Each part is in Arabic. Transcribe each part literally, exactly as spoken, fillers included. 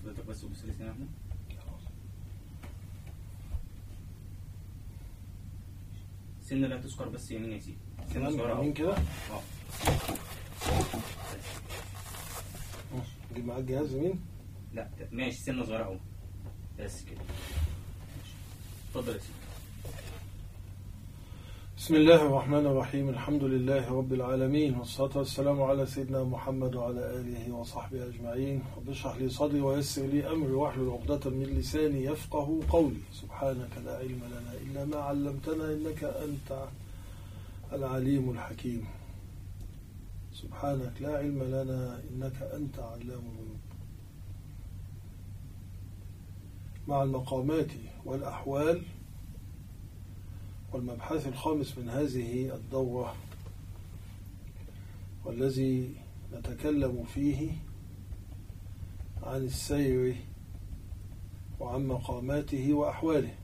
فضلتك بس وبص لي هنا. سن لا تذكر بس يمين يا سيدي. سن صغيرة يمين كده. اه جيب معاك الجهاز يمين. لا ماشي، سن صغيرة اهو بس كده. اتفضل يا سيدي. بسم الله الرحمن الرحيم. الحمد لله رب العالمين، والصلاة والسلام على سيدنا محمد وعلى آله وصحبه أجمعين. رب اشرح لي صدري ويسر لي أمري واحلل عقدة من لساني يفقه قولي. سبحانك لا علم لنا إلا ما علمتنا إنك أنت العليم الحكيم. سبحانك لا علم لنا إنك أنت علام الغيوب. مع المقامات والأحوال، والمبحث الخامس من هذه الدورة، والذي نتكلم فيه عن السير وعن مقاماته وأحواله.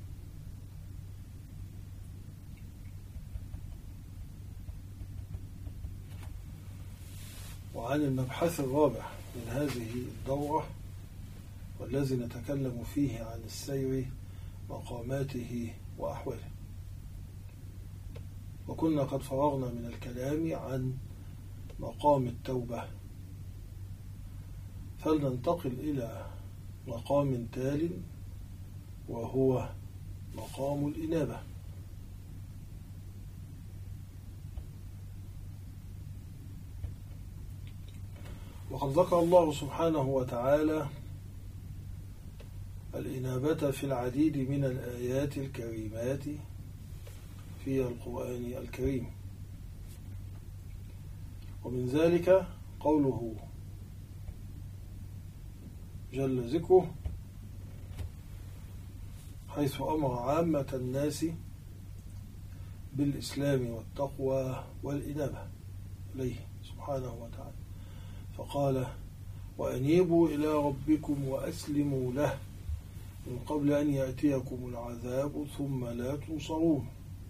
وعن المبحث الرابع من هذه الدورة، والذي نتكلم فيه عن السير مقاماته وأحواله. وكنا قد فرغنا من الكلام عن مقام التوبة، فلننتقل إلى مقام تال، وهو مقام الإنابة. وقد ذكر الله سبحانه وتعالى الإنابة في العديد من الآيات الكريمات في القرآن الكريم، ومن ذلك قوله جل ذكره حيث أمر عامة الناس بالإسلام والتقوى والإنابة إليه سبحانه وتعالى، فقال: وأنيبوا إلى ربكم وأسلموا له من قبل أن يأتيكم العذاب ثم لا تنصرون.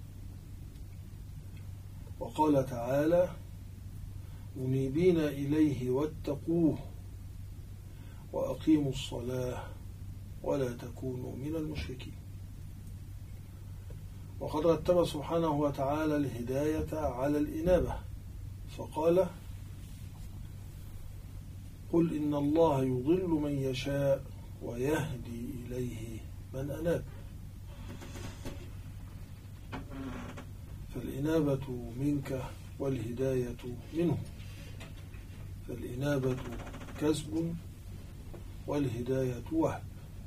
وقال تعالى: منيبين إليه واتقوه وأقيموا الصلاة ولا تكونوا من المشركين. وقد رتب سبحانه وتعالى الهداية على الإنابة، فقال: قل إن الله يضل من يشاء ويهدي إليه من أناب. فالإنابة منك والهداية منه، فالإنابة كسب والهداية وهب.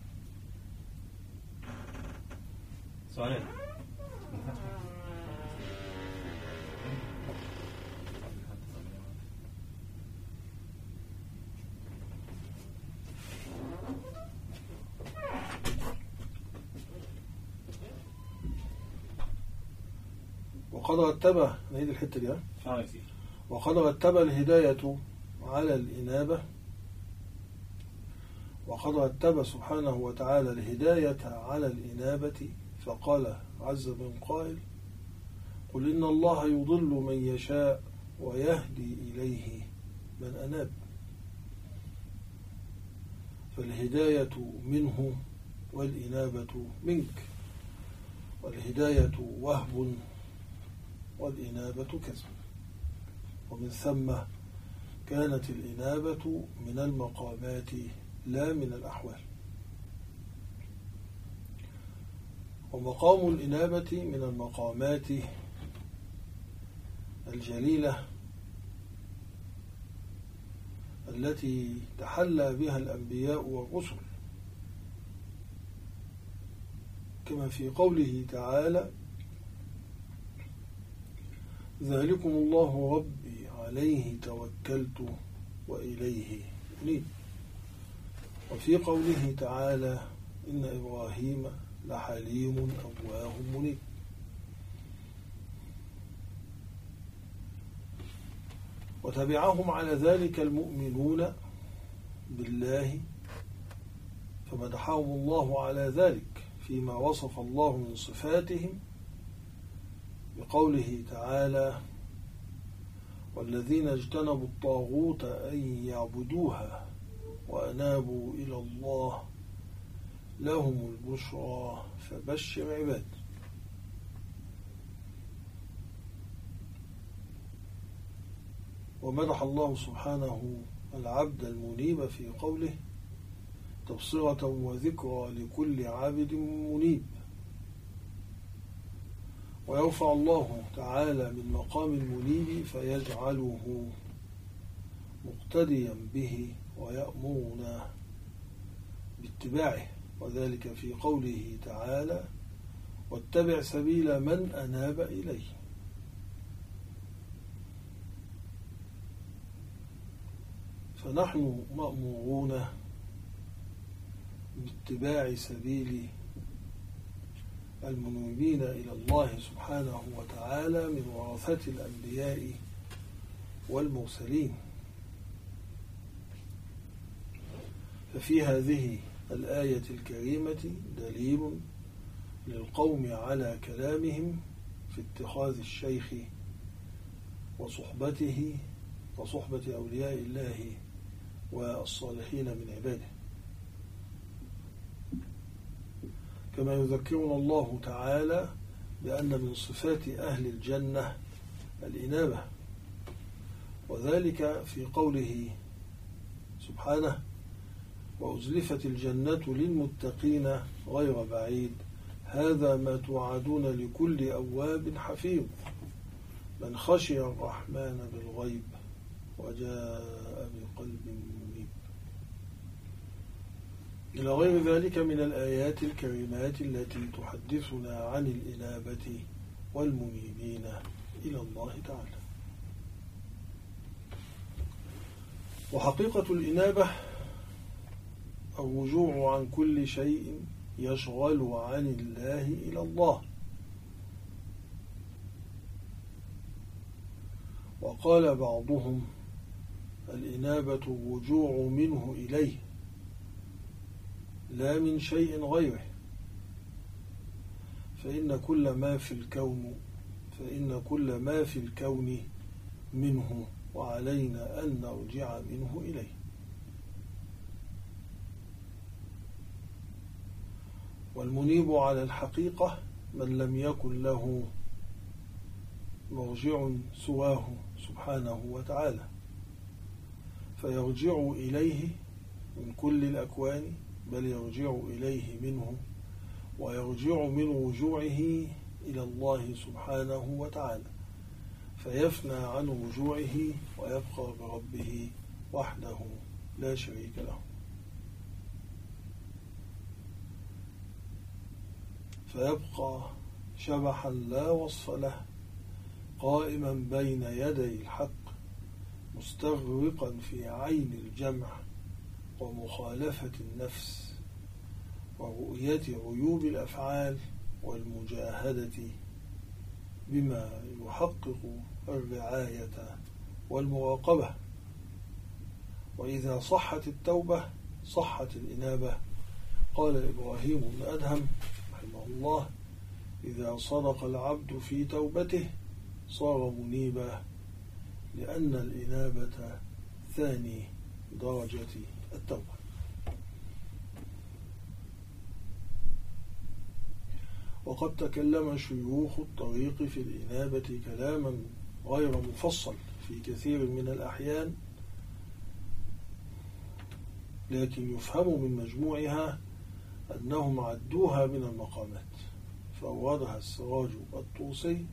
سؤال. وقد رتب نعيد الحتة دي اه وقد رتب الهداية على الإنابة، وقد رتب سبحانه وتعالى الهداية على الإنابة، فقال عز من قائل: قل إن الله يضل من يشاء ويهدي إليه من أناب. فالهداية منه والإنابة منك، والهداية وهب والإنابة كسب. ومن ثم كانت الإنابة من المقامات لا من الأحوال. ومقام الإنابة من المقامات الجليلة التي تحلى بها الأنبياء والرسل، كما في قوله تعالى: ذلكم الله ربي عليه توكلت وإليه أنيب. وفي قوله تعالى: إن إبراهيم لحليم أواه منيب. وتبعهم على ذلك المؤمنون بالله، فمدحهم الله على ذلك فيما وصف الله من صفاتهم بقوله تعالى: والذين اجتنبوا الطاغوت أن يعبدوها وأنابوا إلى الله لهم البشرى فبشر عباد. ومدح الله سبحانه العبد المنيب في قوله تبصرة وذكرى لكل عابد منيب. ويرفع الله تعالى من مقام المنيب فيجعله مقتديا به ويأمرنا باتباعه، وذلك في قوله تعالى واتبع سبيل من أناب إليه. فنحن مأمورون باتباع سبيل المنيبين إلى الله سبحانه وتعالى من ورثة الأنبياء والمرسلين. ففي هذه الآية الكريمة دليل للقوم على كلامهم في اتخاذ الشيخ وصحبته وصحبة أولياء الله والصالحين من عباده. كما يذكرنا الله تعالى بأن من صفات أهل الجنة الإنابة، وذلك في قوله سبحانه وأزلفت الجنة للمتقين غير بعيد هذا ما توعدون لكل أواب حفيظ من خشي الرحمن بالغيب وجاء بقلب منيب، إلى غير ذلك من الآيات الكريمات التي تحدثنا عن الإنابة والمنيبين إلى الله تعالى. وحقيقة الإنابة الرجوع عن كل شيء يشغل عن الله إلى الله. وقال بعضهم الإنابة الرجوع منه إليه لا من شيء غيره، فإن كل ما في الكون فإن كل ما في الكون منه وعلينا أن نرجع منه إليه. والمنيب على الحقيقة من لم يكن له مرجع سواه سبحانه وتعالى، فيرجع إليه من كل الأكوان، بل يرجع إليه منه، ويرجع من رجوعه إلى الله سبحانه وتعالى، فيفنى عن رجوعه ويبقى بربه وحده لا شريك له. فيبقى شبحا لا وصف له قائما بين يدي الحق مستغرقا في عين الجمع ومخالفة النفس ورؤية عيوب الأفعال والمجاهدة بما يحقق الرعاية والمراقبة. وإذا صحت التوبة صحت الإنابة. قال إبراهيم بن أدهم رحمه الله إذا صدق العبد في توبته صار منيبا، لأن الإنابة ثاني درجة التوبة. وقد تكلم شيوخ الطريق في الإنابة كلاما غير مفصل في كثير من الأحيان، لكن يفهم من مجموعها أنهم عدوها من المقامات، فأوردها السراج الطوسي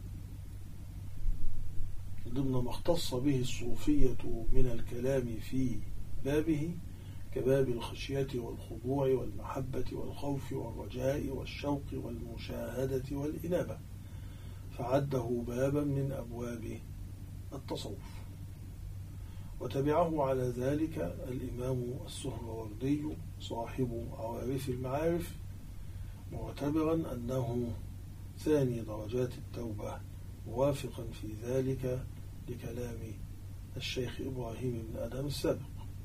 ضمن ما اختص به الصوفية من الكلام في بابه كباب الخشية والخضوع والمحبة والخوف والرجاء والشوق والمشاهدة والإنابة، فعده بابا من أبواب التصوف. وتبعه على ذلك الإمام السهروردي صاحب عوارف المعارف معتبرا أنه ثاني درجات التوبة، موافقا في ذلك لكلام الشيخ إبراهيم بن أدهم السابق.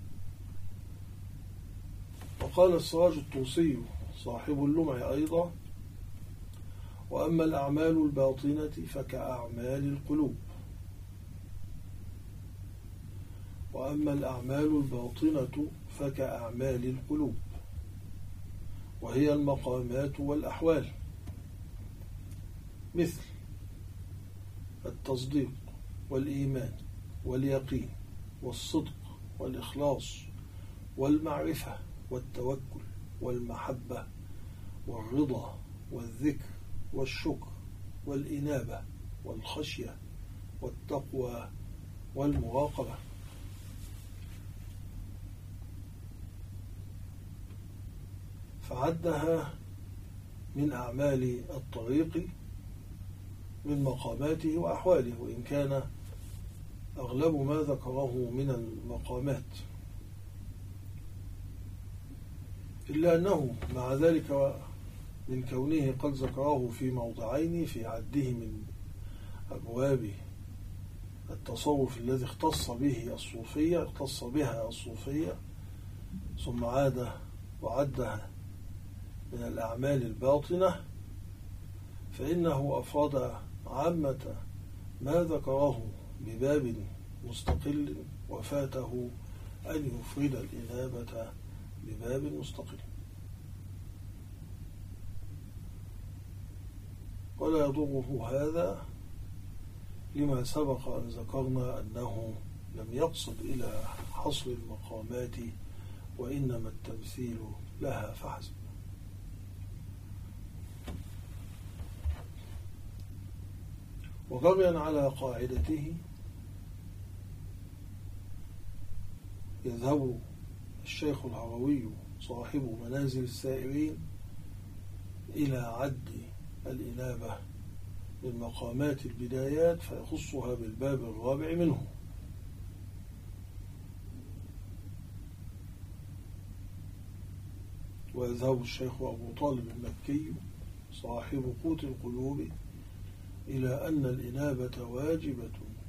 وقال السراج الطوسي صاحب اللمع أيضا وأما الأعمال الباطنة فكأعمال القلوب وأما الأعمال الباطنة فكأعمال القلوب، وهي المقامات والأحوال، مثل التصديق والإيمان واليقين والصدق والإخلاص والمعرفة والتوكل والمحبة والرضا والذكر والشكر والإنابة والخشية والتقوى والمراقبة. فعدها من أعمال الطريق من مقاماته وأحواله، وإن كان أغلب ما ذكره من المقامات، إلا أنه مع ذلك من كونه قد ذكره في موضعين في عده من أبواب التصوف الذي اختص به الصوفية اختص بها الصوفية، ثم عاد وعدها من الأعمال الباطنة، فإنه أفرد عامة ما ذكره بباب مستقل، وفاته أن يفرد الإنابة بباب مستقل. ولا يضره هذا لما سبق أن ذكرنا أنه لم يقصد إلى حصر المقامات، وإنما التمثيل لها فحسب. وبغيا على قاعدته يذهب الشيخ الهروي صاحب منازل السائرين إلى عد الإنابة من مقامات البدايات، فيخصها بالباب الرابع منه. ويذهب الشيخ أبو طالب المكي صاحب قوت القلوب إلى أن الإنابة واجبة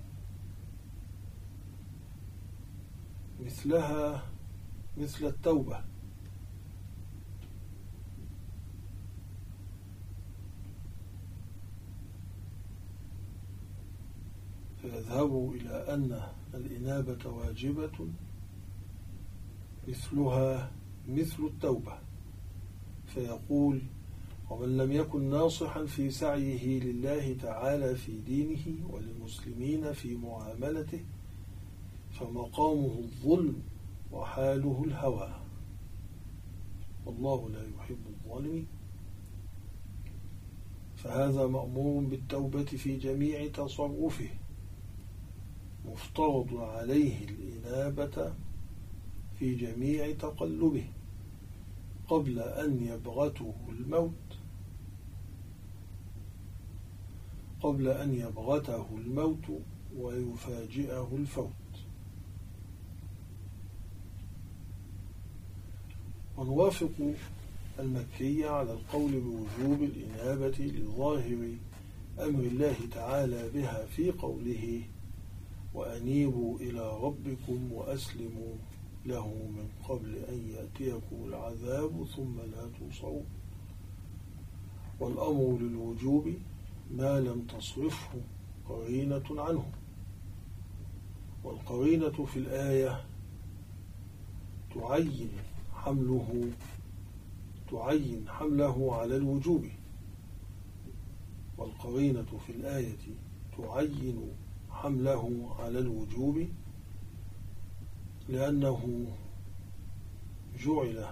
مثلها مثل التوبة، فيذهب إلى أن الإنابة واجبة مثلها مثل التوبة، فيقول: ومن لم يكن ناصحا في سعيه لله تعالى في دينه وللمسلمين في معاملته فمقامه الظلم وحاله الهوى، والله لا يحب الظالمين. فهذا مأمور بالتوبة في جميع تصرفه، مفترض عليه الإنابة في جميع تقلبه قبل أن يبغته الموت قبل أن يبغته الموت ويفاجئه الفوت. ونوافق المكي على القول بوجوب الإنابة لظاهر أمر الله تعالى بها في قوله: وأنيبوا إلى ربكم وأسلموا له من قبل أن يأتيكم العذاب ثم لا تنصرون. والأمر للوجوب ما لم تصرفه قرينة عنه، والقرينة في الآية تعين حمله تعين حمله على الوجوب، والقرينة في الآية تعين حمله على الوجوب لأنه جعل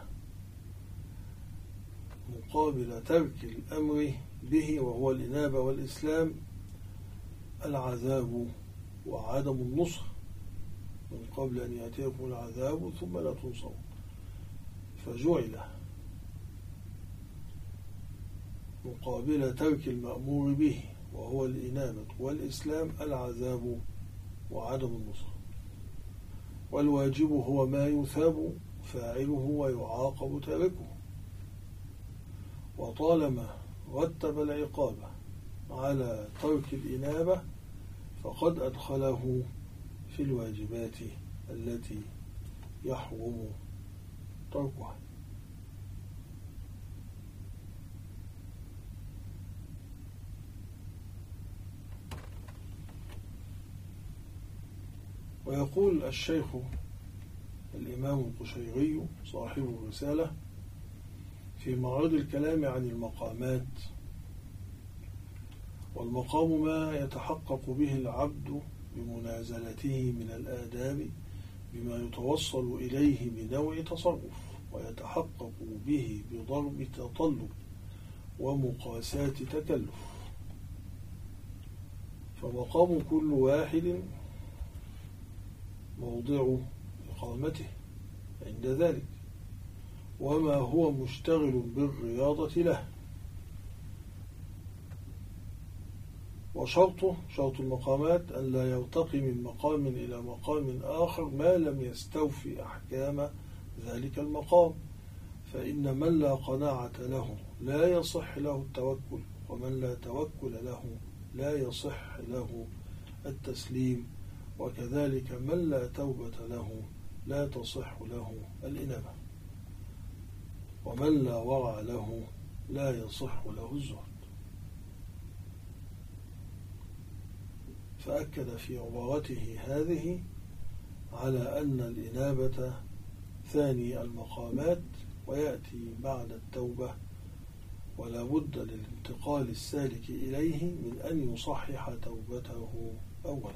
مقابل ترك الأمر به وهو الإنابة والإسلام العذاب وعدم النصر، من قبل أن يأتيكم العذاب ثم لا تنصرون. فجعل مقابل ترك المأمور به وهو الإنابة والإسلام العذاب وعدم النصر. والواجب هو ما يثاب فاعله ويعاقب تاركه، وطالما رتب العقاب على ترك الإنابة فقد أدخله في الواجبات التي يحرم تركها. ويقول الشيخ الإمام القشيري صاحب الرسالة في معرض الكلام عن المقامات. والمقام ما يتحقق به العبد بمنازلته من الآداب بما يتوصل إليه بنوع تصرف، ويتحقق به بضرب تطلب ومقاساة تكلف. فمقام كل واحد موضع إقامته عند ذلك، وما هو مشتغل بالرياضة له. وشرطه شرط المقامات أن لا يرتقي من مقام إلى مقام آخر ما لم يستوفي أحكام ذلك المقام، فإن من لا قناعة له لا يصح له التوكل، ومن لا توكل له لا يصح له التسليم، وكذلك من لا توبة له لا تصح له الإنابة، ومن لا ورع له لا يصح له الزهد. فأكد في عبارته هذه على أن الإنابة ثاني المقامات ويأتي بعد التوبة، ولا بد للانتقال السالك إليه من أن يصحح توبته أولا.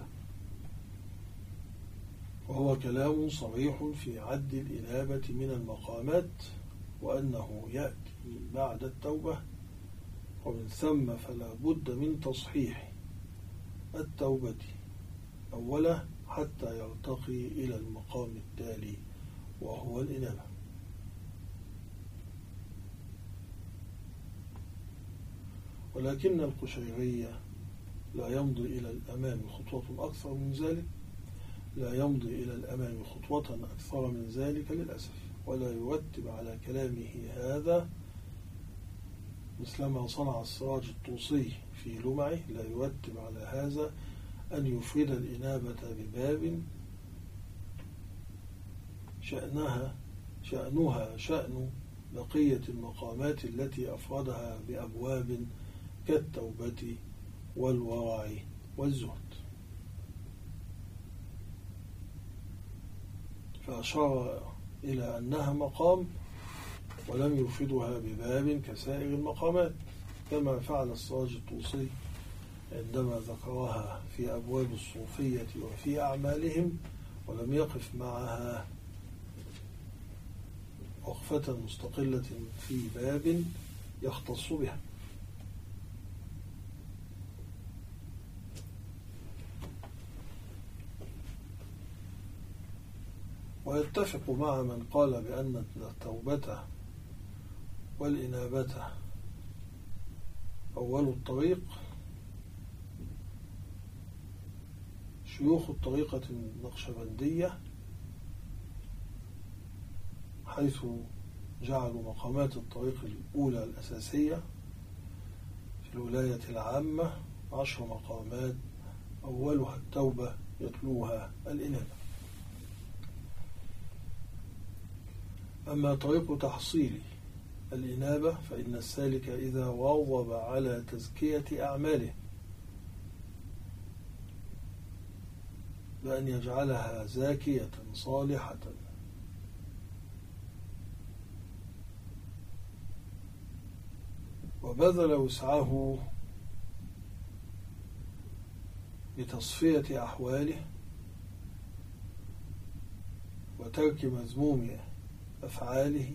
وهو كلام صريح في عد الإنابة من المقامات، وأنه يأتي بعد التوبة، ومن ثم فلا بد من تصحيح التوبة أولا حتى يرتقي إلى المقام التالي وهو الإنابة. ولكن القشيري لا يمضي إلى الأمام خطوة أكثر من ذلك لا يمضي إلى الأمام خطوة أكثر من ذلك للأسف، ولا يرتب على كلامه هذا مثلما صنع السراج الطوسي في لمعه، لا يرتب على هذا أن يفرد الإنابة بباب شأنها شأنها شأن بقية المقامات التي أفردها بأبواب كالتوبة والورع والزهد. فأشار إلى أنها مقام ولم يفردها بباب كسائر المقامات، كما فعل السراج الطوسي عندما ذكرها في أبواب الصوفية وفي أعمالهم، ولم يقف معها وقفة مستقلة في باب يختص بها. ويتفق مع من قال بأن التوبة والإنابة أول الطريق شيوخ الطريقة النقشبندية، حيث جعلوا مقامات الطريق الأولى الأساسية في الولاية العامة عشر مقامات، أولها التوبة يتلوها الإنابة. أما طريق تحصيل الإنابة فإن السالك إذا واظب على تزكية أعماله بأن يجعلها زاكية صالحة وبذل وسعه بتصفية أحواله وترك مذموم أفعاله،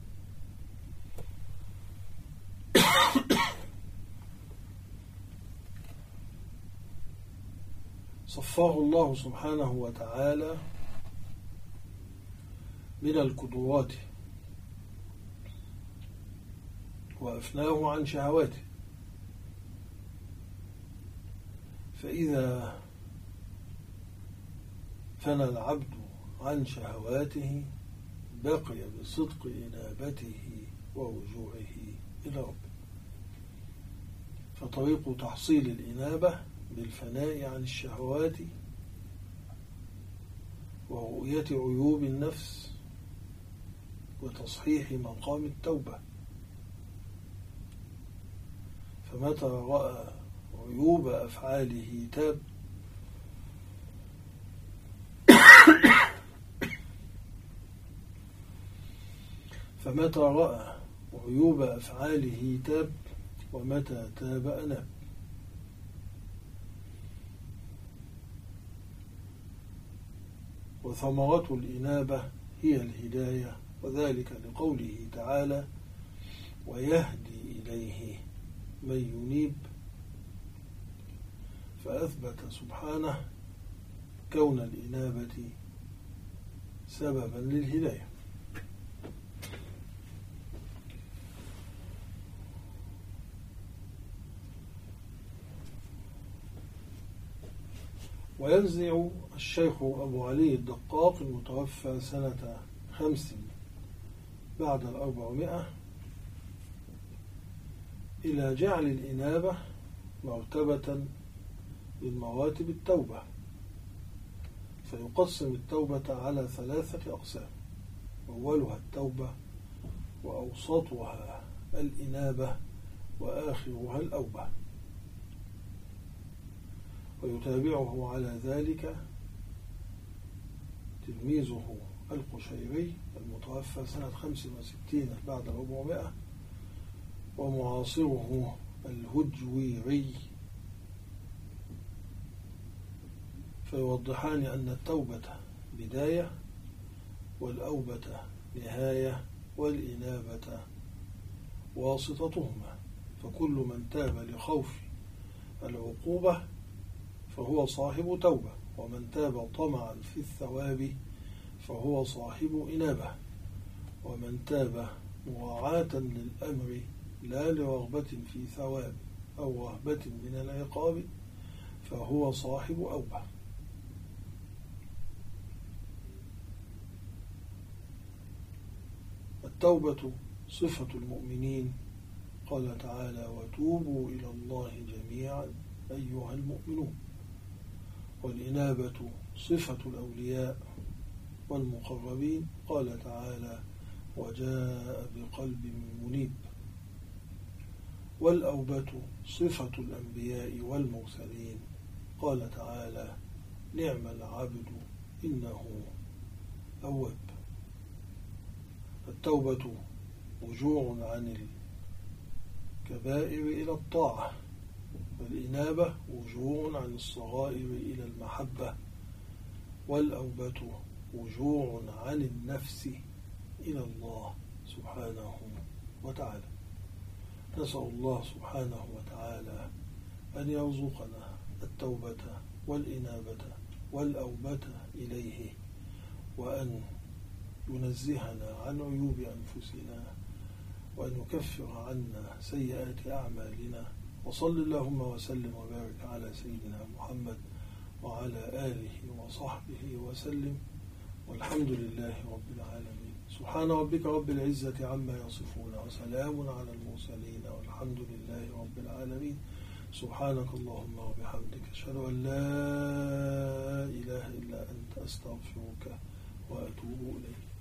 صفاه الله سبحانه وتعالى من القدرات وأفناه عن شهواته. فإذا فنى العبد عن شهواته بقي بصدق إنابته ورجوعه إلى ربه. فطريق تحصيل الإنابة بالفناء عن الشهوات ورؤية عيوب النفس وتصحيح مقام التوبة. فمتى رأى عيوب أفعاله تاب، فمتى رأى عيوب أفعاله تاب، ومتى تاب أناب. وثمرة الإنابة هي الهداية، وذلك لقوله تعالى: ويهدي إليه من ينيب. فأثبت سبحانه كون الإنابة سببا للهداية. وينزع الشيخ أبو علي الدقاق المتوفى سنة خمس بعد الأربعمائة إلى جعل الإنابة مرتبة من مراتب التوبة، فيقسم التوبة على ثلاثة أقسام: أولها التوبة، وأوسطها الإنابة، وآخرها الأوبة. ويتابعه على ذلك تلميذه القشيري المتوفى سنة خمس وستين بعد أربعمائة، ومعاصره الهجويري، فيوضحان أن التوبة بداية، والأوبة نهاية، والإنابة واسطتهما. فكل من تاب لخوف العقوبة فهو صاحب توبة، ومن تاب طمعا في الثواب فهو صاحب إنابة، ومن تاب مراعاة للأمر لا لرغبة في ثواب أو رهبة من العقاب فهو صاحب أوبة. التوبة صفة المؤمنين، قال تعالى: وتوبوا إلى الله جميعا أيها المؤمنون. والإنابة صفة الأولياء والمقربين، قال تعالى: وجاء بقلب منيب. والأوبة صفة الأنبياء والمرسلين، قال تعالى: نعم العبد إنه أواب. التوبة رجوع عن الكبائر إلى الطاعة، والإنابة رجوع عن الصغائر إلى المحبة، والأوبة رجوع عن النفس إلى الله سبحانه وتعالى. نسأل الله سبحانه وتعالى أن يرزقنا التوبة والإنابة والأوبة إليه، وأن ينزهنا عن عيوب أنفسنا، وأن يكفر عنا سيئات أعمالنا. وصل اللهم وسلم وبارك على سيدنا محمد وعلى آله وصحبه وسلم، والحمد لله رب العالمين. سبحان ربك رب العزة عما يصفون، وسلام على المرسلين، والحمد لله رب العالمين. سبحانك اللهم وبحمدك، أشهد أن لا إله إلا أنت، أستغفرك وأتوب إليك.